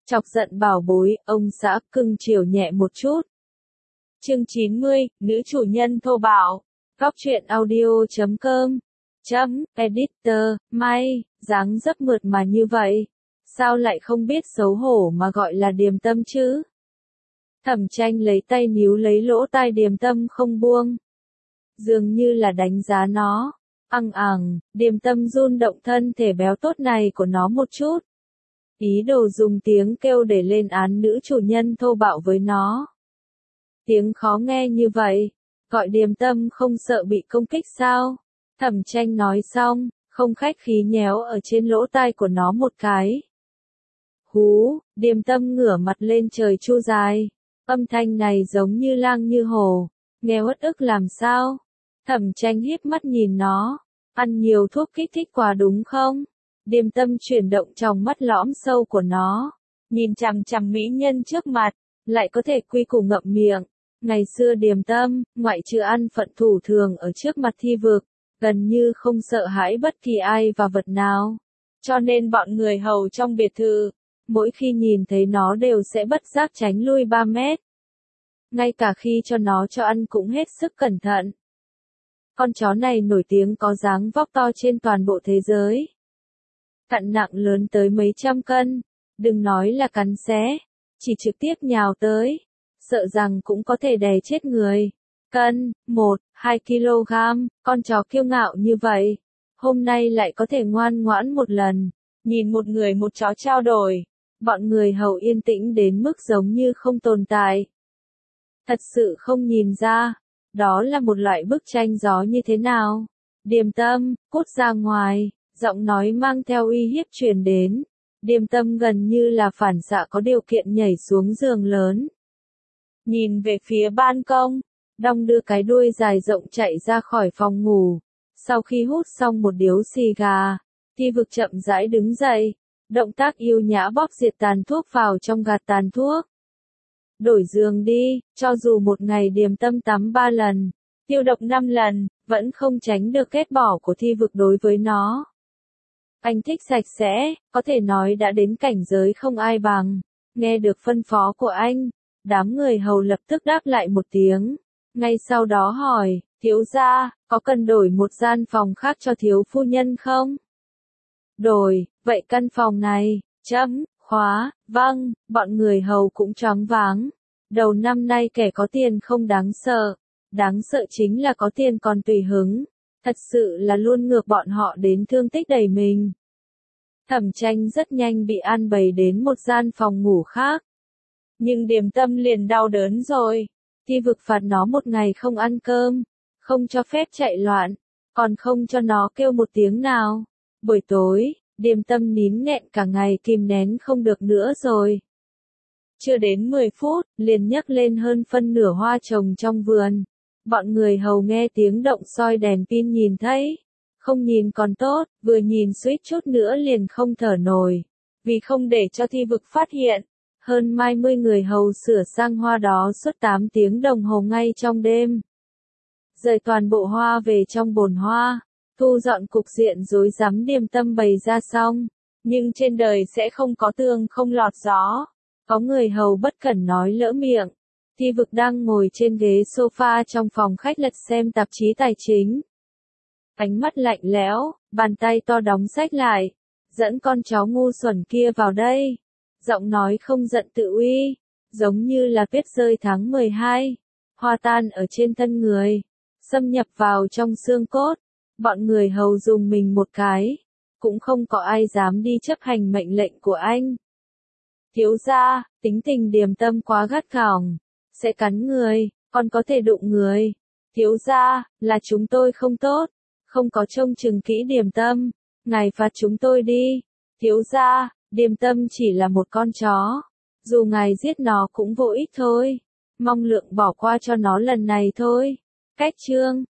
Chọc giận bảo bối, ông xã cưng chiều nhẹ một chút. Chương 90, nữ chủ nhân thô bạo. Góc truyện audio.com. Editor, may, dáng dấp mượt mà như vậy. Sao lại không biết xấu hổ mà gọi là Điềm Tâm chứ? Thẩm Tranh lấy tay níu lấy lỗ tai Điềm Tâm không buông. Dường như là đánh giá nó. Điềm Tâm run động thân thể béo tốt này của nó một chút. Ý đồ dùng tiếng kêu để lên án nữ chủ nhân thô bạo với nó. Tiếng khó nghe như vậy, gọi Điềm Tâm không sợ bị công kích sao? Thẩm Tranh nói xong, không khách khí nhéo ở trên lỗ tai của nó một cái. Hú, Điềm Tâm ngửa mặt lên trời chu dài. Âm thanh này giống như lang như hổ, nghe uất ức làm sao? Thẩm Tranh híp mắt nhìn nó, ăn nhiều thuốc kích thích quá đúng không? Điềm Tâm chuyển động trong mắt lõm sâu của nó, nhìn chằm chằm mỹ nhân trước mặt, lại có thể quy củ ngậm miệng. Ngày xưa Điềm Tâm, ngoại trừ ăn phận thủ thường ở trước mặt thi vực, gần như không sợ hãi bất kỳ ai và vật nào. Cho nên bọn người hầu trong biệt thự, mỗi khi nhìn thấy nó đều sẽ bất giác tránh lui 3 mét. Ngay cả khi cho nó cho ăn cũng hết sức cẩn thận. Con chó này nổi tiếng có dáng vóc to trên toàn bộ thế giới. Cặn nặng lớn tới mấy trăm cân, đừng nói là cắn xé, chỉ trực tiếp nhào tới, sợ rằng cũng có thể đè chết người. 1-2 kg, con chó kiêu ngạo như vậy, hôm nay lại có thể ngoan ngoãn một lần, nhìn một người một chó trao đổi, bọn người hầu yên tĩnh đến mức giống như không tồn tại. Thật sự không nhìn ra, đó là một loại bức tranh gió như thế nào. Điềm Tâm, cút ra ngoài, giọng nói mang theo uy hiếp truyền đến. Điềm Tâm gần như là phản xạ có điều kiện nhảy xuống giường lớn. Nhìn về phía ban công, đong đưa cái đuôi dài rộng chạy ra khỏi phòng ngủ. Sau khi hút xong một điếu xì gà, Thi Vực chậm rãi đứng dậy, động tác yêu nhã bóp diệt tàn thuốc vào trong gạt tàn thuốc. Đổi giường đi, cho dù một ngày Điềm Tâm tắm 3 lần, tiêu độc 5 lần, vẫn không tránh được ghét bỏ của Thi Vực đối với nó. Anh thích sạch sẽ, có thể nói đã đến cảnh giới không ai bằng. Nghe được phân phó của anh, đám người hầu lập tức đáp lại một tiếng. Ngay sau đó hỏi, thiếu gia, có cần đổi một gian phòng khác cho thiếu phu nhân không? Đổi, vậy căn phòng này, khóa, vâng, bọn người hầu cũng choáng váng. Đầu năm nay kẻ có tiền không đáng sợ chính là có tiền còn tùy hứng. Thật sự là luôn ngược bọn họ đến thương tích đầy mình. Thẩm Tranh rất nhanh bị an bày đến một gian phòng ngủ khác. Nhưng Điềm Tâm liền đau đớn rồi. Thi Vực phạt nó một ngày không ăn cơm, không cho phép chạy loạn, còn không cho nó kêu một tiếng nào. Buổi tối, Điềm Tâm nín nghẹn cả ngày kìm nén không được nữa rồi. Chưa đến 10 phút, liền nhấc lên hơn phân nửa hoa trồng trong vườn. Bọn người hầu nghe tiếng động soi đèn pin nhìn thấy. Không nhìn còn tốt, vừa nhìn suýt chút nữa liền không thở nổi. Vì không để cho Thi Vực phát hiện, hơn 20 người hầu sửa sang hoa đó suốt 8 tiếng đồng hồ ngay trong đêm. Rời toàn bộ hoa về trong bồn hoa, thu dọn cục diện rối rắm Điềm Tâm bày ra xong. Nhưng trên đời sẽ không có tường không lọt gió. Có người hầu bất cẩn nói lỡ miệng. Thi Vực đang ngồi trên ghế sofa trong phòng khách lật xem tạp chí tài chính. Ánh mắt lạnh lẽo, bàn tay to đóng sách lại. Dẫn con chó ngu xuẩn kia vào đây. Giọng nói không giận tự uy, giống như là tuyết rơi tháng 12. Hoa tan ở trên thân người, xâm nhập vào trong xương cốt. Bọn người hầu dùng mình một cái. Cũng không có ai dám đi chấp hành mệnh lệnh của anh. Thiếu gia, tính tình Điềm Tâm quá gắt gỏng, sẽ cắn người, còn có thể đụng người. Thiếu gia, là chúng tôi không tốt, không có trông chừng kỹ Điềm Tâm, ngài phạt chúng tôi đi. Thiếu gia, Điềm Tâm chỉ là một con chó, dù ngài giết nó cũng vô ích thôi, mong lượng bỏ qua cho nó lần này thôi. Cách chương